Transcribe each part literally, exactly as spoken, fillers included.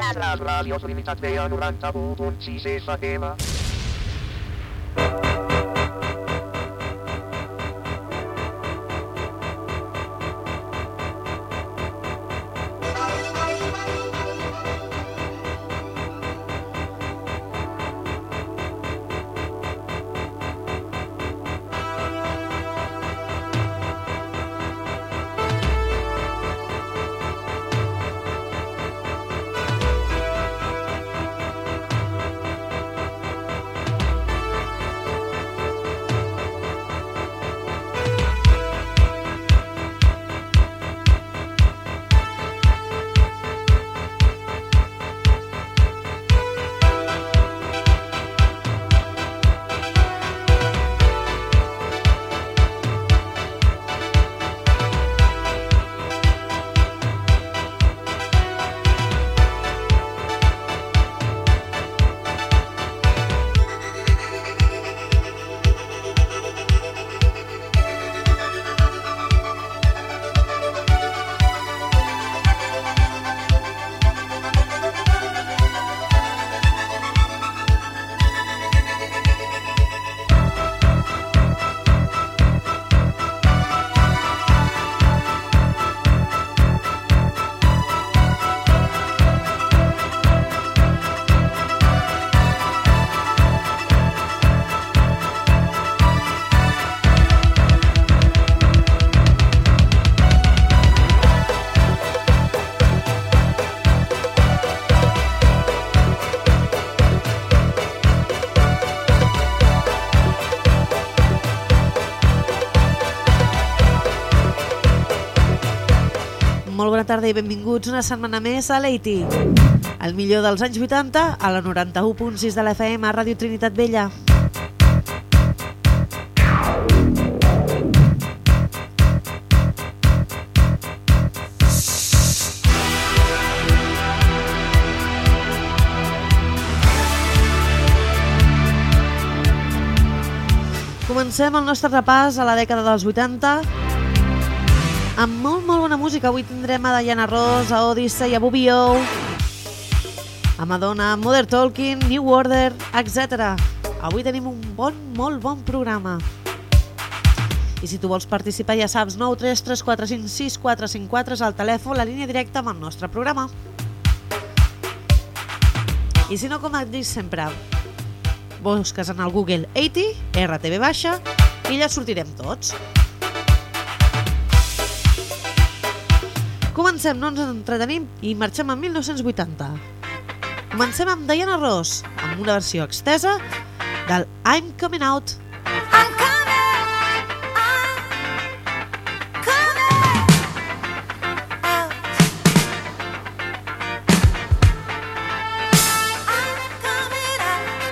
Les ràdios Trinitat Vella noranta-u punt sis F M. Molt bona tarda i benvinguts una setmana més a l'Eiti. El millor dels anys vuitanta a la noranta-u punt sis de l'F M a Ràdio Trinitat Vella. Comencem el nostre repàs a la dècada dels vuitanta amb molt, molt bona música. Avui tindrem a Diana Ross, a Odyssey, a Bobby O, a Madonna, Mother Talking, New Order, etcètera. Avui tenim un bon, molt bon programa. I si tu vols participar, ja saps, nou tres tres quatre cinc sis quatre cinc quatre és el telèfon, la línia directa amb el nostre programa. I si no, com et dic sempre, busques en el Google Eiti, R T V baixa, i ja sortirem tots. Comencem, no ens entretenim i marxem en mil nou-cents vuitanta. Comencem amb Diana Ross, amb una versió extesa del I'm Coming Out. I'm coming, I'm coming out. I'm coming out.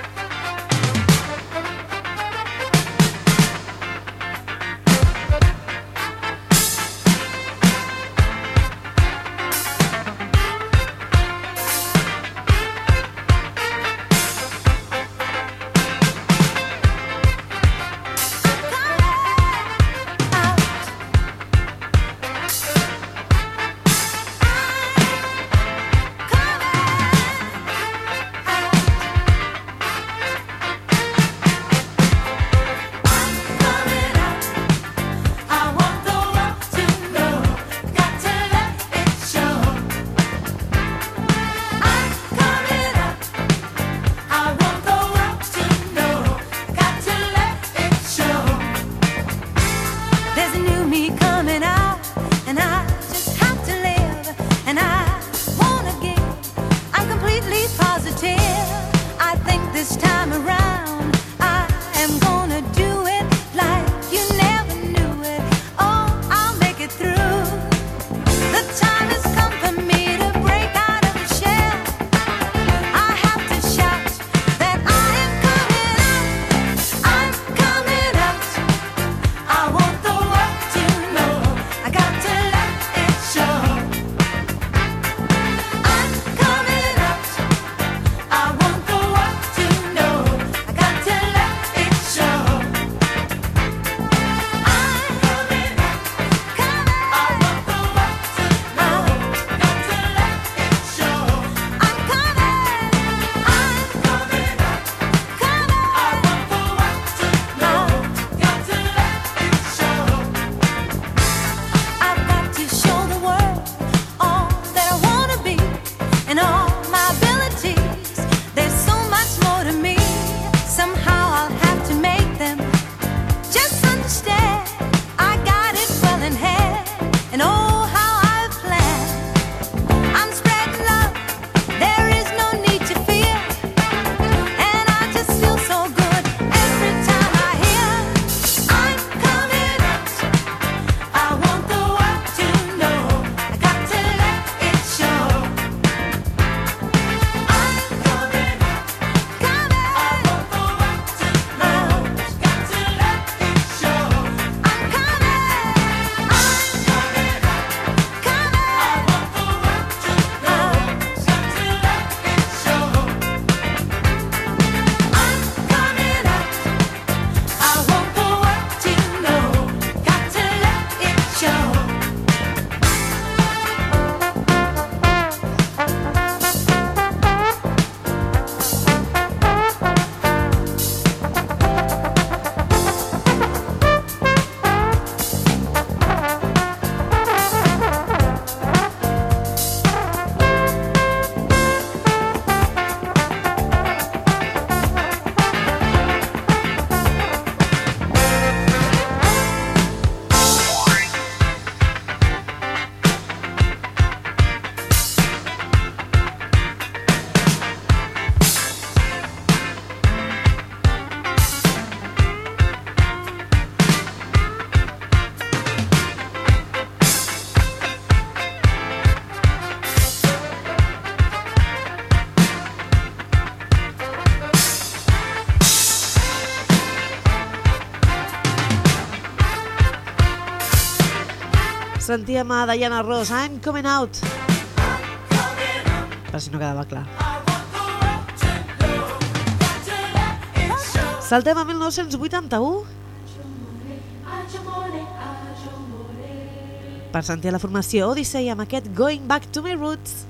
Sentíem a Diana Ross, I'm Coming Out. Per si no quedava clar. Saltem a mil nou-cents vuitanta-u per sentir la formació Odyssey amb aquest Going Back to My Roots.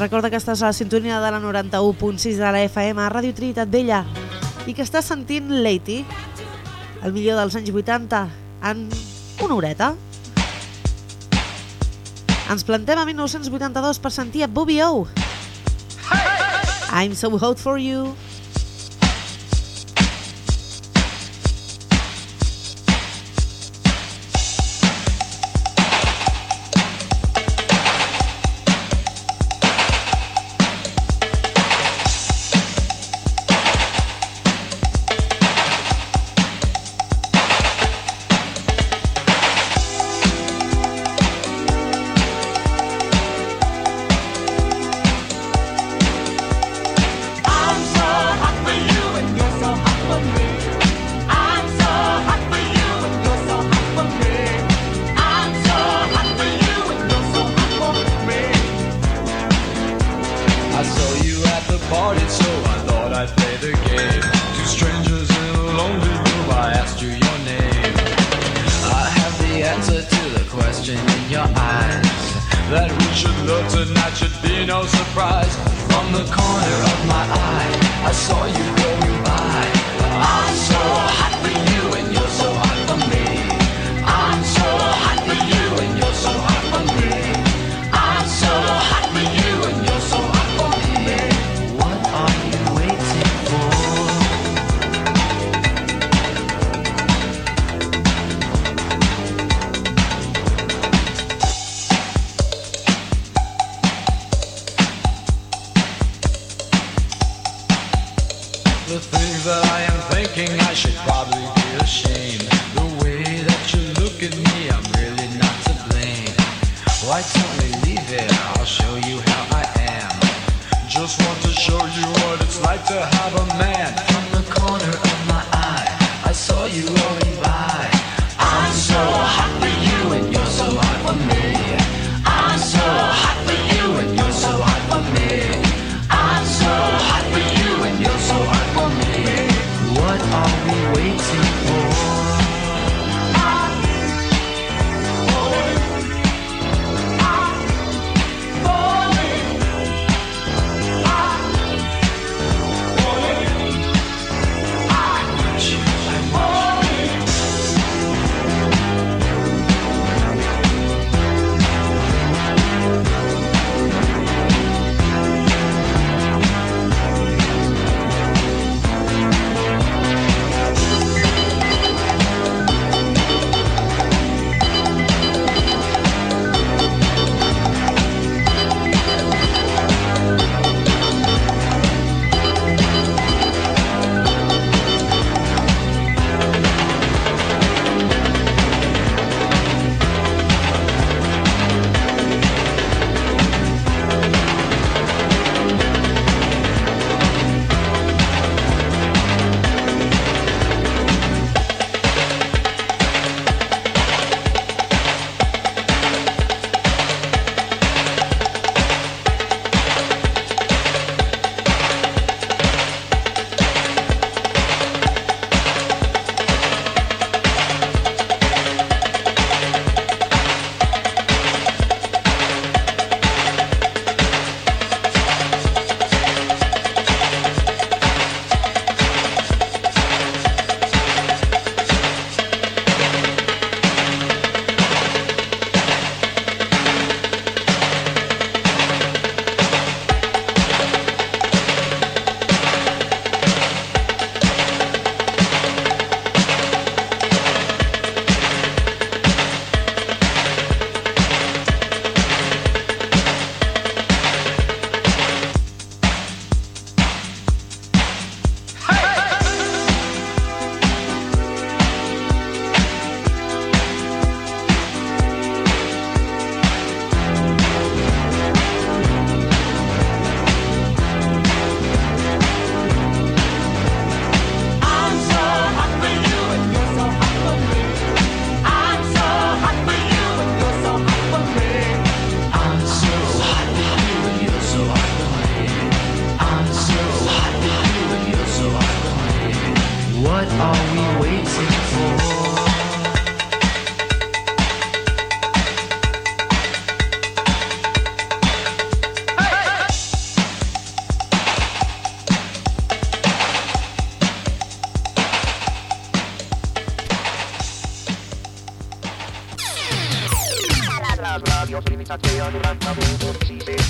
Recorda que estàs a la sintonia de la noranta-u punt sis de la F M a Ràdio Trinitat Vella i que estàs sentint Lady, el millor dels anys vuitanta, en una horeta. Ens plantem a mil nou-cents vuitanta-dos per sentir a Bobby O. I'm so hot for you.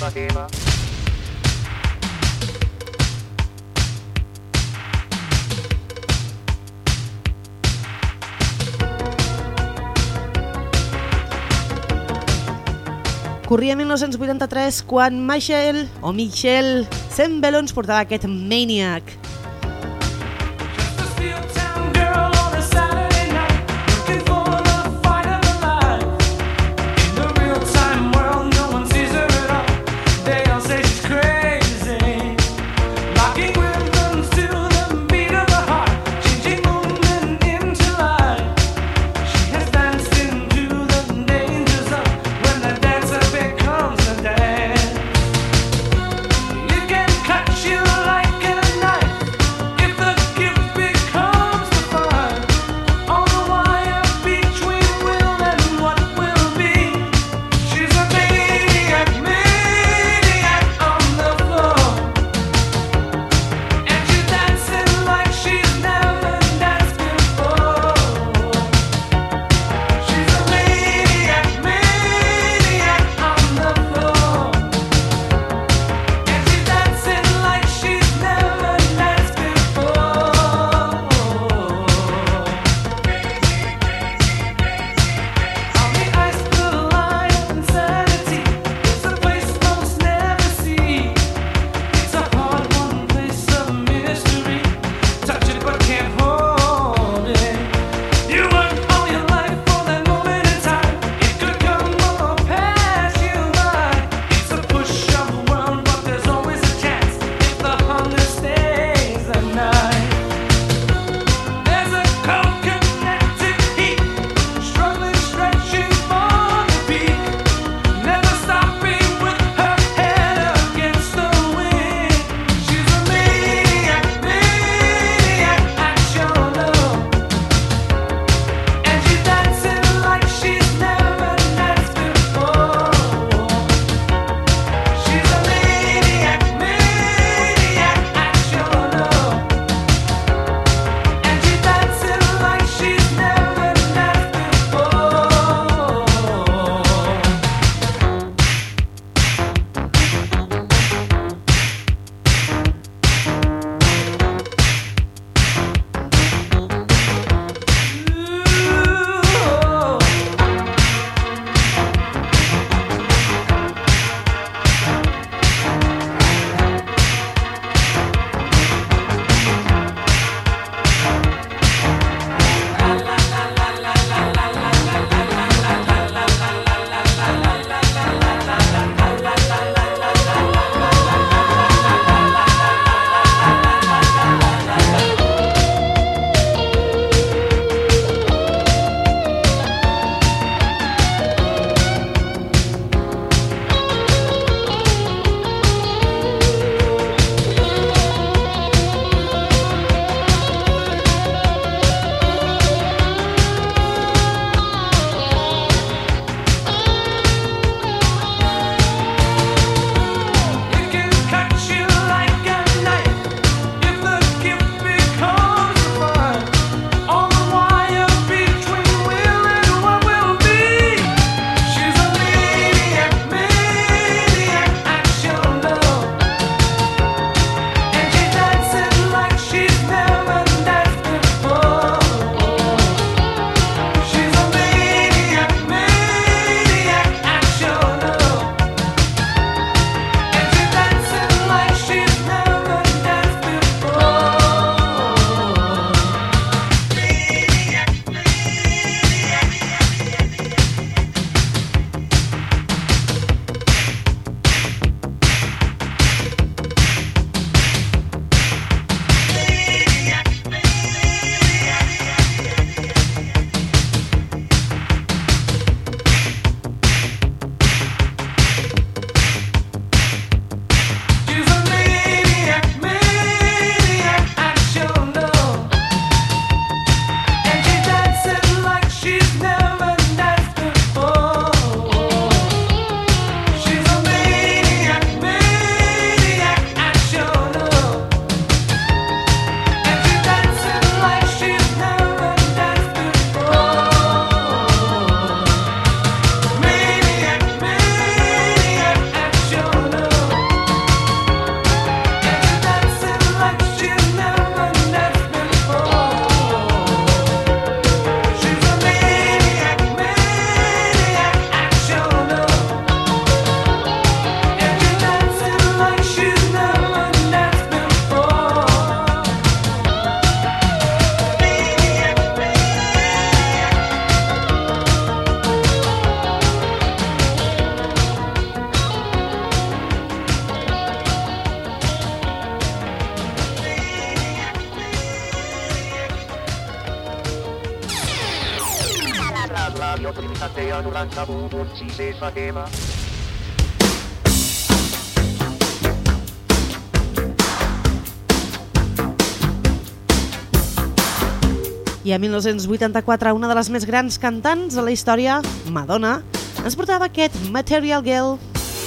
casa teva. Corria mil nou-cents vuitanta-tres quan Michel, o Michel Sembelons portava aquest Maniac. Cut you like a knife. Atea noranta-u punt sis F M. I a mil nou-cents vuitanta-quatre, una de les més grans cantants de la història, Madonna, ens portava aquest Material Girl.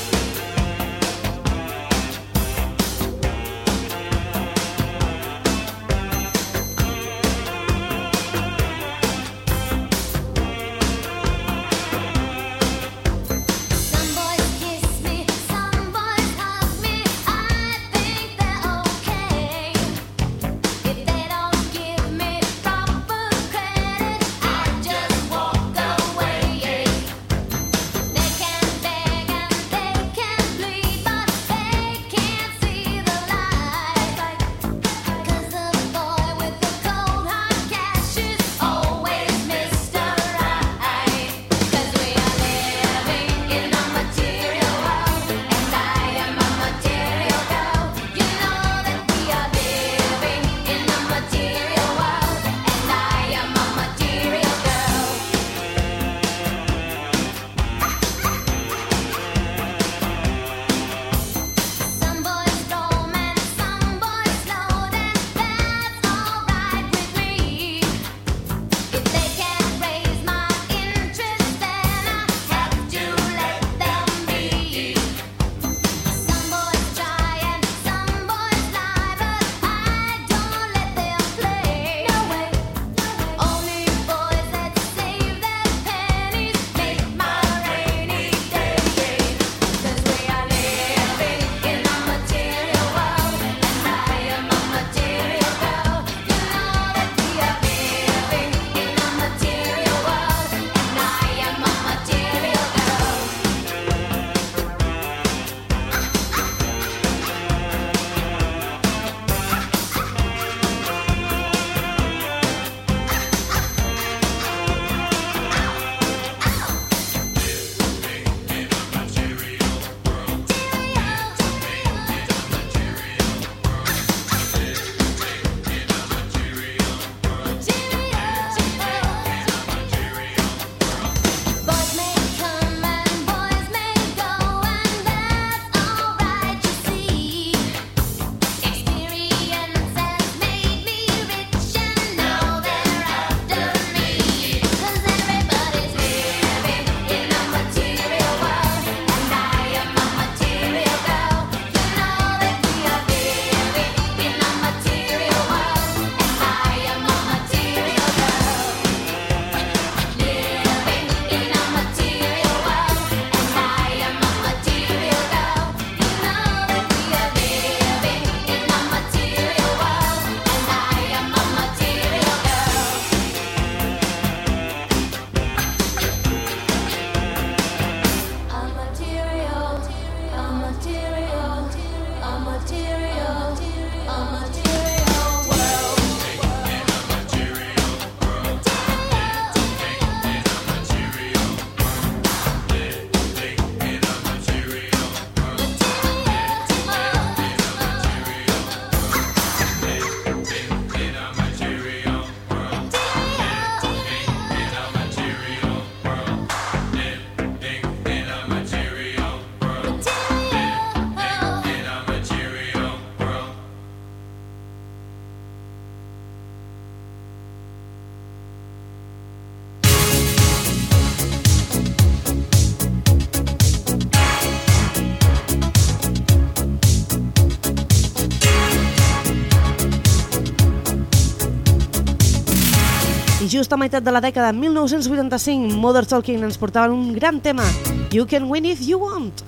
just a meitat de la dècada de mil nou-cents vuitanta-cinc, Mother Talking ens portaven un gran tema, You Can Win If You Want.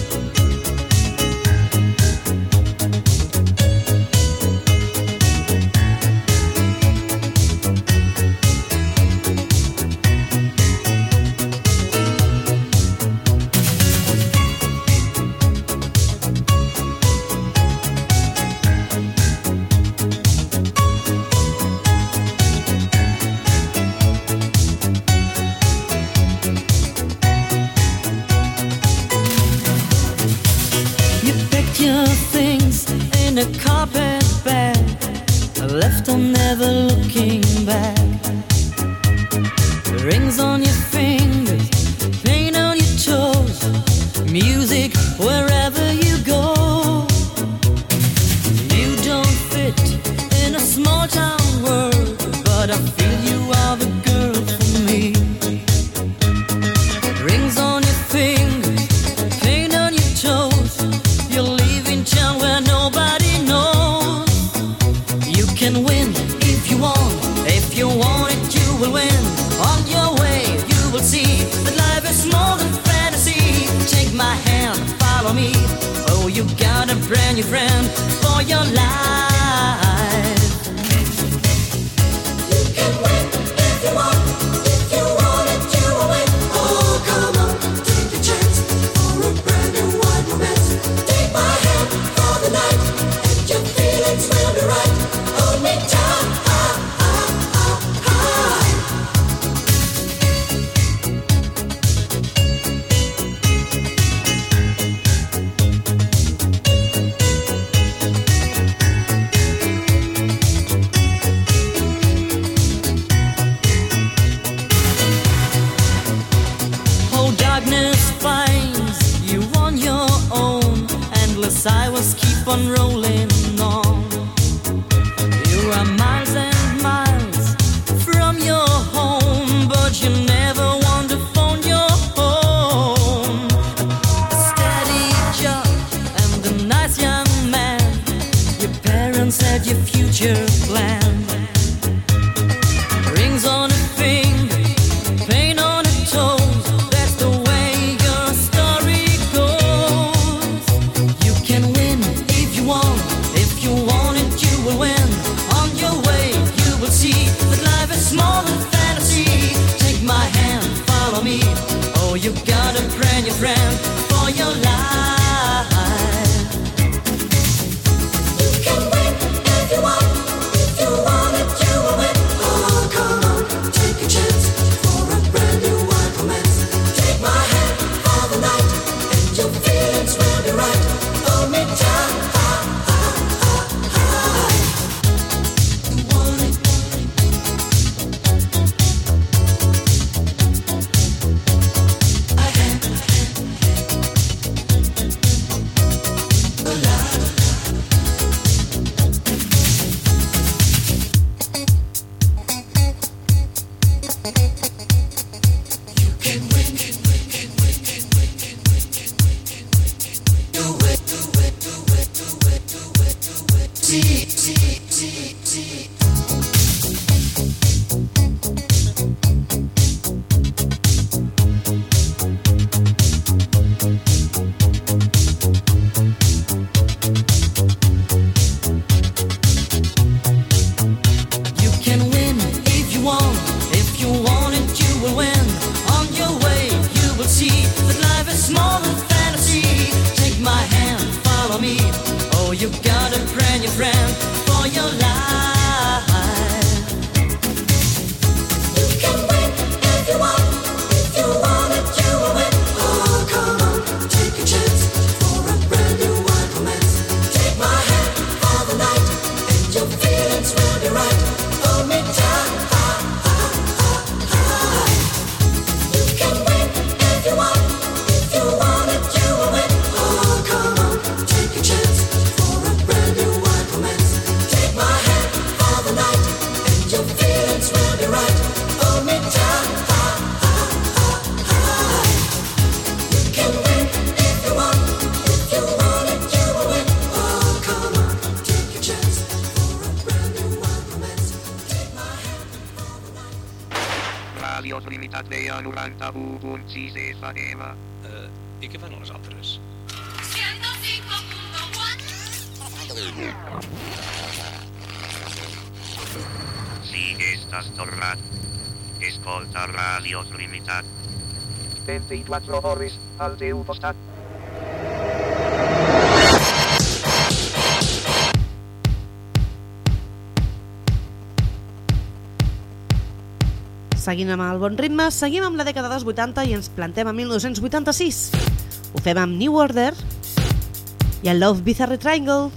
A carpet bag, left on never looking back. Rings on your finger, wherever you go. You don't fit in a small town world, but I feel you are the girl for me. Rings on your fingers, paint on your toes. You're leaving town where nobody knows. You can win if you want, if you want it you will win. On your way you will see that life is more than fantasy. Take my hand, follow me. Oh, you got a brand new friend for your life. You can win if you want, if you want it you will win. Oh, come on, take a chance for a brand new wild romance. Take my hand for the night, and your feelings will be right. Hold me tight. Sidewalks keep on rolling on. You are miles and miles from your home, but you never want to phone your home. A steady job and a nice young man. Your parents had your future planned. Rings on a finger, paint on a toe. That's the way your story goes. You can win if you want, if you want it you will win. On your way you will see that life is more than fantasy. Take my hand, follow me. Oh, you got a brand new friend for your life. You can win if you want, if you want it you will win. Oh, come on, take a chance for a brand new wild romance. Take my hand for the night, and your feelings will be right. Hold me tight. You want it. I had a lot. You can win, can win, can win, can win, can win, can win, can win, can win. Do it, do it, do it, do it, do it, do it. See, see, see, see. You can win if you want, if you want it you will win. On your way you will see that life is more than fantasy. Take my hand, follow me. Oh, you got a brand new friend for your life. You can win if you want, if you want it you will win. Oh, come on, take a chance for a brand new wild romance. Take my hand for the night, and your feelings will be right. Hold me tight. You can win if you want, if you want it you will win. Oh, come on, take a chance for a brand new wild romance. Take my hand for the night, and your feelings will be right. Hold me tight. You can win if you want, if you want it you will win. Oh, come on, take a chance for a brand new wild romance. Take my hand for the night. Radio Trinitat Vella noranta-u punt sis F M. Uh, I què fan les altres? Si estàs tornat, escolta Radio Trinitat. vint-i-quatre hores al teu costat. Seguint amb el bon ritme, seguim amb la dècada dels vuitanta i ens plantem a mil nou-cents vuitanta-sis. Ho fem amb New Order i el Love Bizarre Triangle.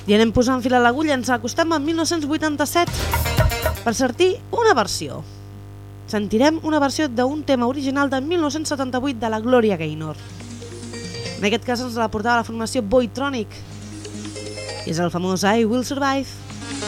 I anem posant fil a l'agulla, ens acostem al mil nou-cents vuitanta-set per sentir una versió. Sentirem una versió d'un tema original de mil nou-cents setanta-vuit de la Gloria Gaynor. En aquest cas ens la portava la formació Boytronic. I és el famós I Will Survive.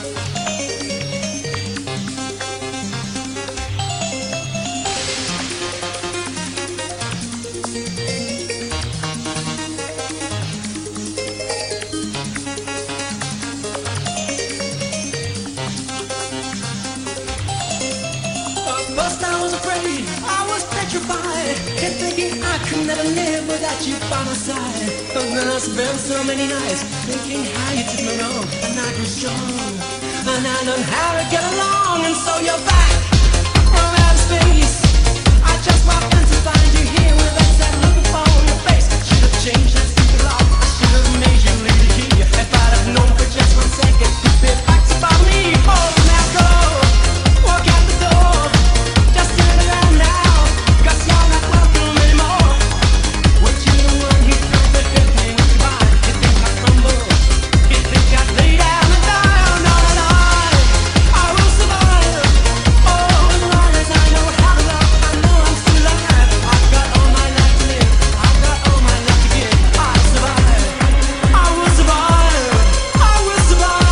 Kept thinking I could never live without you by my side. But then I spent so many nights thinking how you did me wrong, and I grew strong, and I learned how to get along. And so you're back from outer space. I just walked in to find you here with that sad look upon your face. Should have changed that stupid law. I should have made you leave the key. If I'd have known for just one second, you'd be facts about me. Oh, now go, walk out the door. Just turn around now, 'cause you're not welcome anymore. What you the one who tried to hit me with your mind? You think I crumble? You think I'd lay down and die? Oh, no, no, no, I will survive. Oh, as long as I know how to love, I know I'm still alive. I've got all my life to live, I've got all my life to give. I survive, I will survive, I will survive.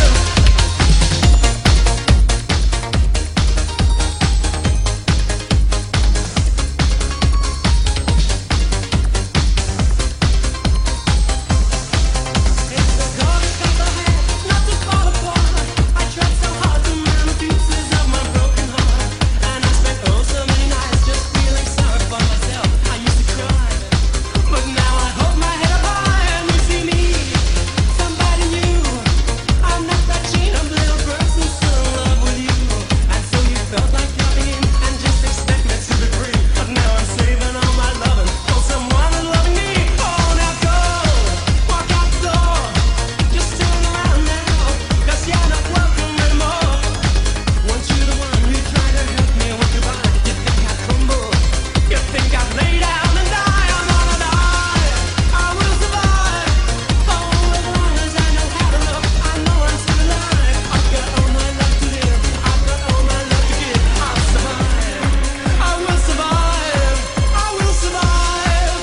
It's the God that got the hand, not to fall apart. I tried so hard to mend the pieces of my broken heart, and I spent oh so many nights just feeling sorry for myself. I used to cry, but now I hold my head up high and you see me, somebody new. I'm not that cheap, I'm a little person still in love with you. And so you felt like dropping in and just expect me to be free. But now I'm saving all my loving for someone who's loving me. Oh, now go, walk out the door. Just turn around now, 'cause you're not welcome anymore. Weren't you the one who tried to help me with your body? You think I'd crumble? You think I'd lay down and die? I'm gonna die, I will survive. Oh, as long as I know how to love, I know I'm still alive. I've got all my life to live, I've got all my life to give. I'll survive, I will survive, I will survive.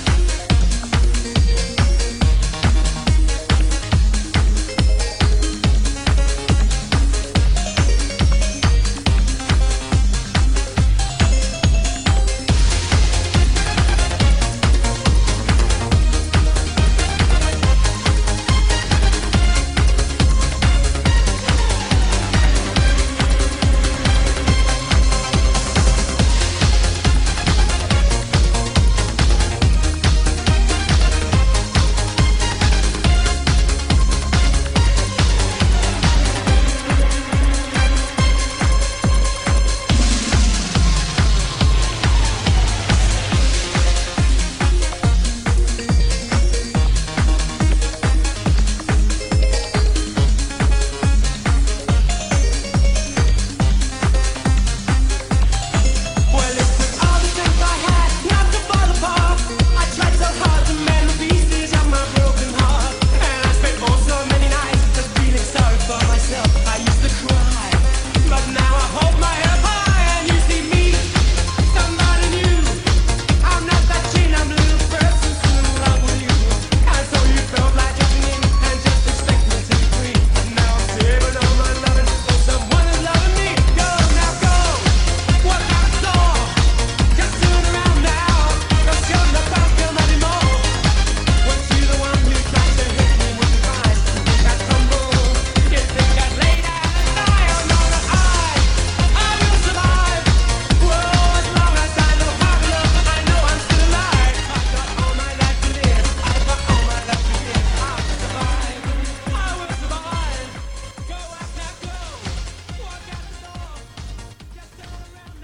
Well, it took all the strength I had not to fall apart. I tried so hard to mend the pieces of my broken heart, and I spent oh so many nights just feeling sorry for myself. I used to cry, but now I hold my head up high and you see me, somebody new. I'm not that cheap, I'm a little person still in love with you. And so you felt like dropping in and just expect me to be free. But now I'm saving all my loving for someone who's loving me. Go, now go, walk out the door. Just turn around now, 'cause you're not welcome anymore. Weren't you the one who tried to hit me with your eyes? You think I'd crumble? You think I'd lay down and die? Oh, no, no, I, I will survive. Whoa, as long as I know how to love, I know I'm still alive. I've got all my life to live, I've got all my life to give. I'll survive, I will survive. Go out now, go, walk out the door. Just turn around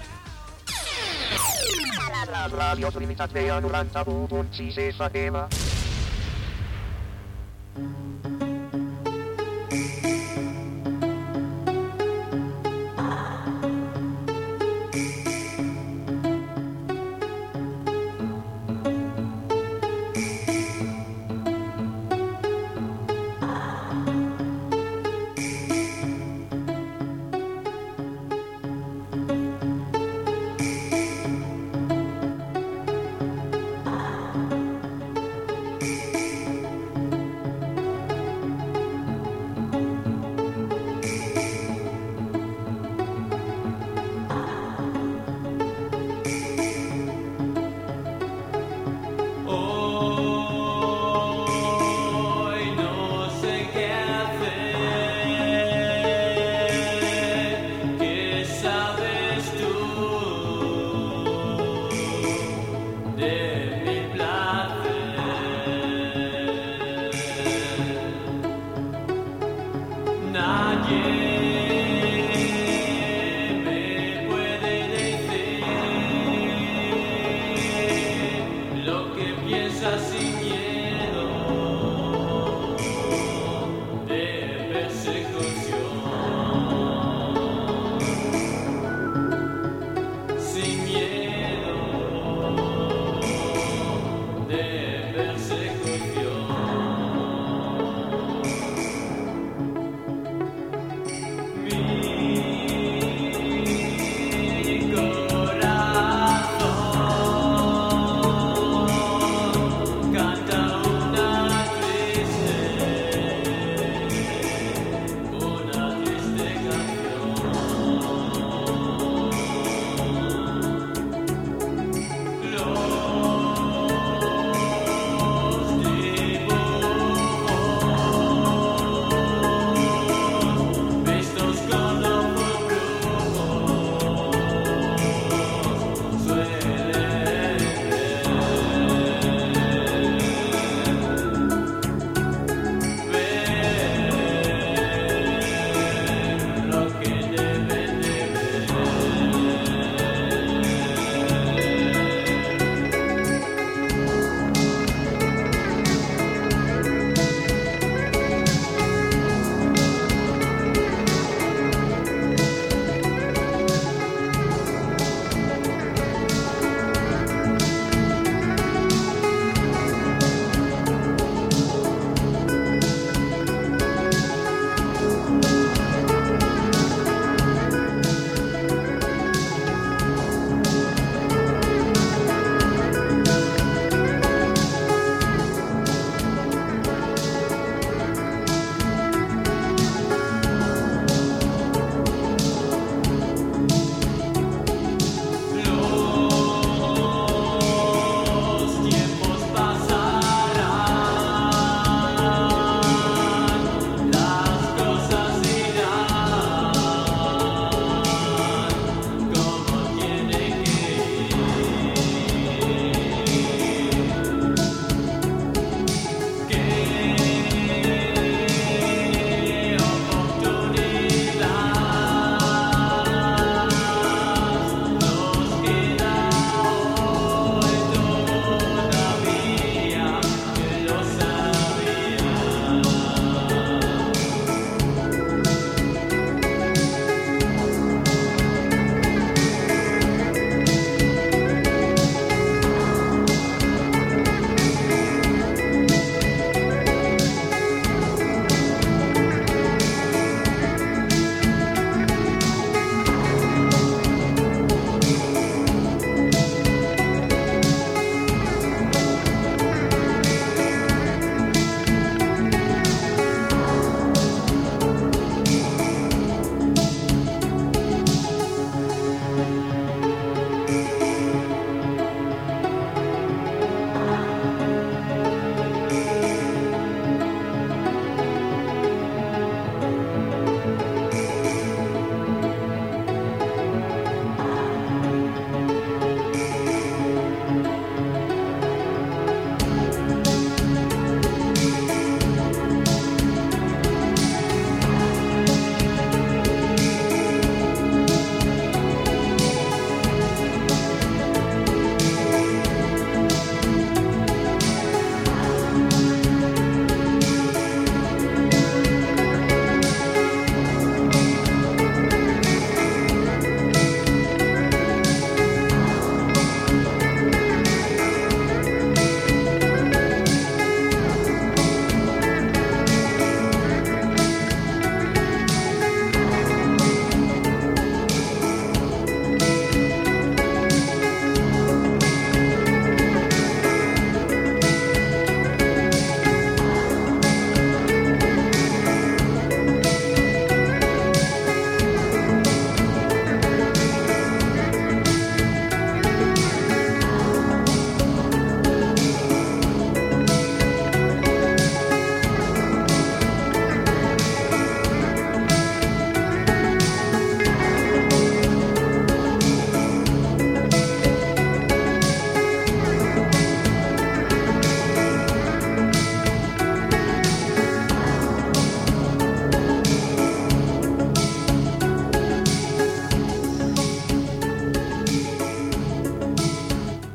now. Les ràdios limitat B a noranta-u punt sis F M.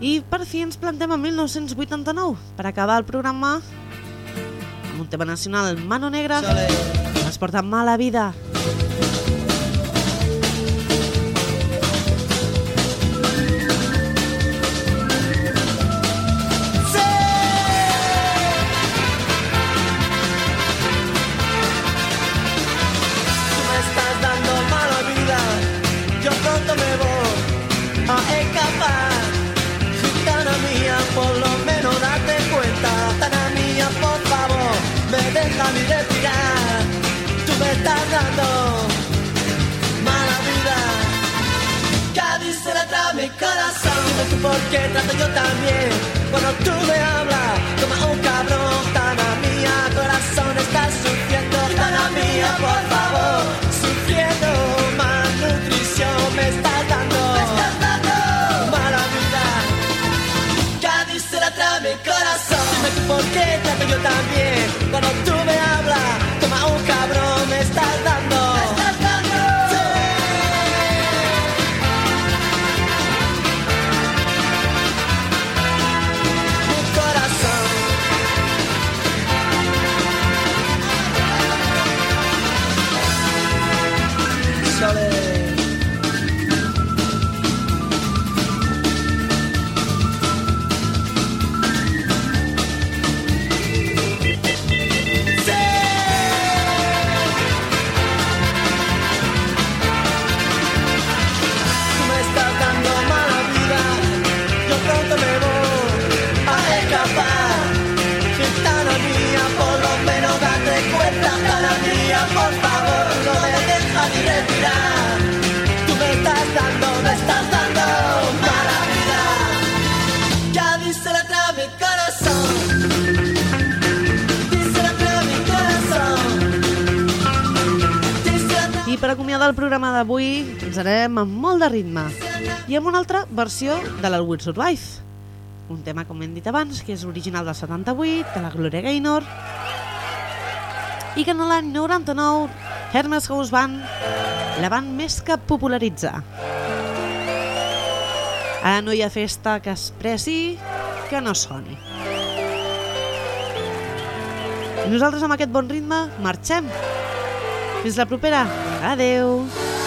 I per fi ens plantem en mil nou-cents vuitanta-nou per acabar el programa amb un tema nacional, Mano Negra, que ens porta Mala Vida. Déjame respirar, tú me estás dando mala vida. Cádiz se la trae mi corazón. Dime tú por qué trato yo también. Cuando tú me hablas, como un cabrón. Tana mía, corazón, estás sufriendo. Tana mía, por favor, sufriendo malnutrición. Me estás dando, me estás dando mala vida. Cádiz se la trae mi corazón. Dime tú por qué trato yo también. Cuando tú me hablas, toma un cabrón, me estás dando. Me estás dando. Sí. Mi corazón. Sole. Por favor, no me dejas ni respirar. Tú me estás dando, me estás dando mala vida. Ya dice la trae mi corazón. Dice la trae mi corazón. Dice la trae... I per acomiadar el programa d'avui ens anem amb molt de ritme i amb una altra versió de l'All Will Survive, un tema, com hem dit abans, que és original del setanta-vuit, de la Gloria Gaynor, i que en l'any noranta-nou Hermes House Band la van més que popularitzar. Ara no hi ha festa que es preci que no soni. I nosaltres amb aquest bon ritme marxem. Fins la propera. Adeu.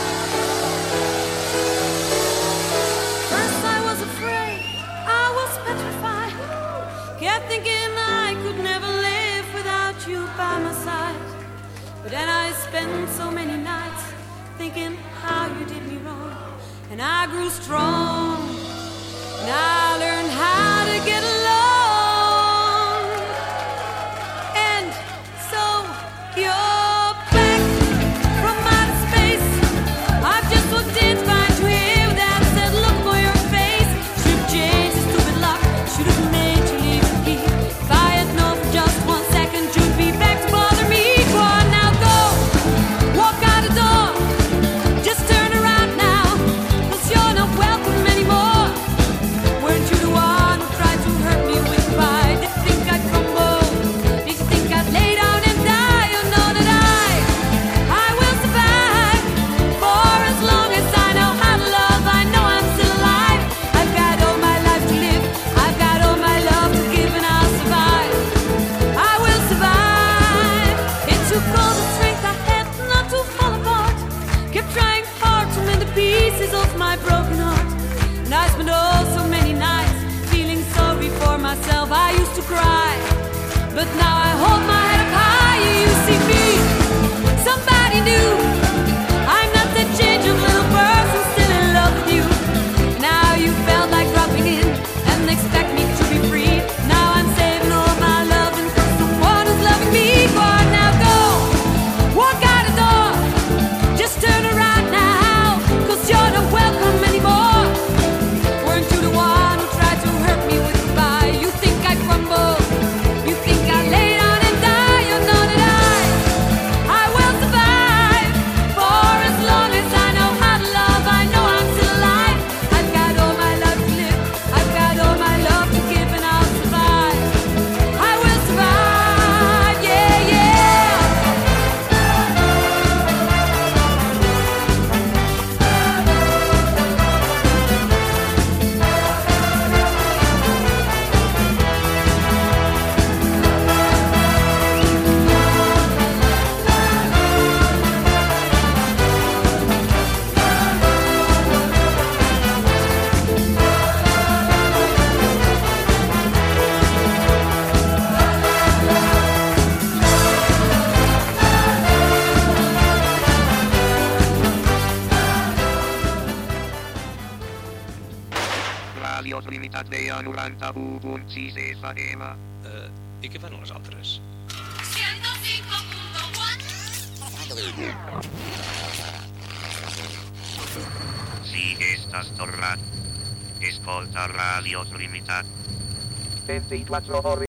First I was afraid, I was petrified. Kept thinking I could never live without you by my side. But then I spent so many nights thinking how you did me wrong. And I grew strong, and I learned how to get along. And so you're back from outer space. I've just walked in to find you here with that said look for your face. Should've changed the stupid lock, should've made you leave it here. If I had known for just one second you'd be back to bother me. Go on now, go, walk out the door. Just turn around now, 'cause you're not welcome anymore. Weren't you the one who tried to hurt me with pride? Did you think I'd crumble? Did you think I'd lay down and die? You know that I, I will survive. For as long as I know how to love, I know I'm still alive. I've got all my life to live, I've got all my love to give, and I'll survive. I will survive. It took all the strength I had not to fall apart. Kept trying hard to mend the pieces of my broken heart. And I spent oh so many nights feeling sorry for myself. I used to cry, but now I hold my head up high. You see me, somebody new. I'm not that change of little person still in love with you. Now you felt like dropping in and expect me to be free. Now I'm saving all my love and for someone who's loving me. Go on now, go, walk out the door. Just turn around now, 'cause you're not welcome anymore. Weren't you the one who tried to hurt me with goodbye? You think I'd crumble? You think I'd lay down and die? You know that I, I will survive. Ràdio Trinitat Vella noranta-u punt sis F M. Uh, I què fan les altres? ciento cinco punto cuatro. Si estàs tornat, escolta Ràdio Trinitat. veinticuatro hores.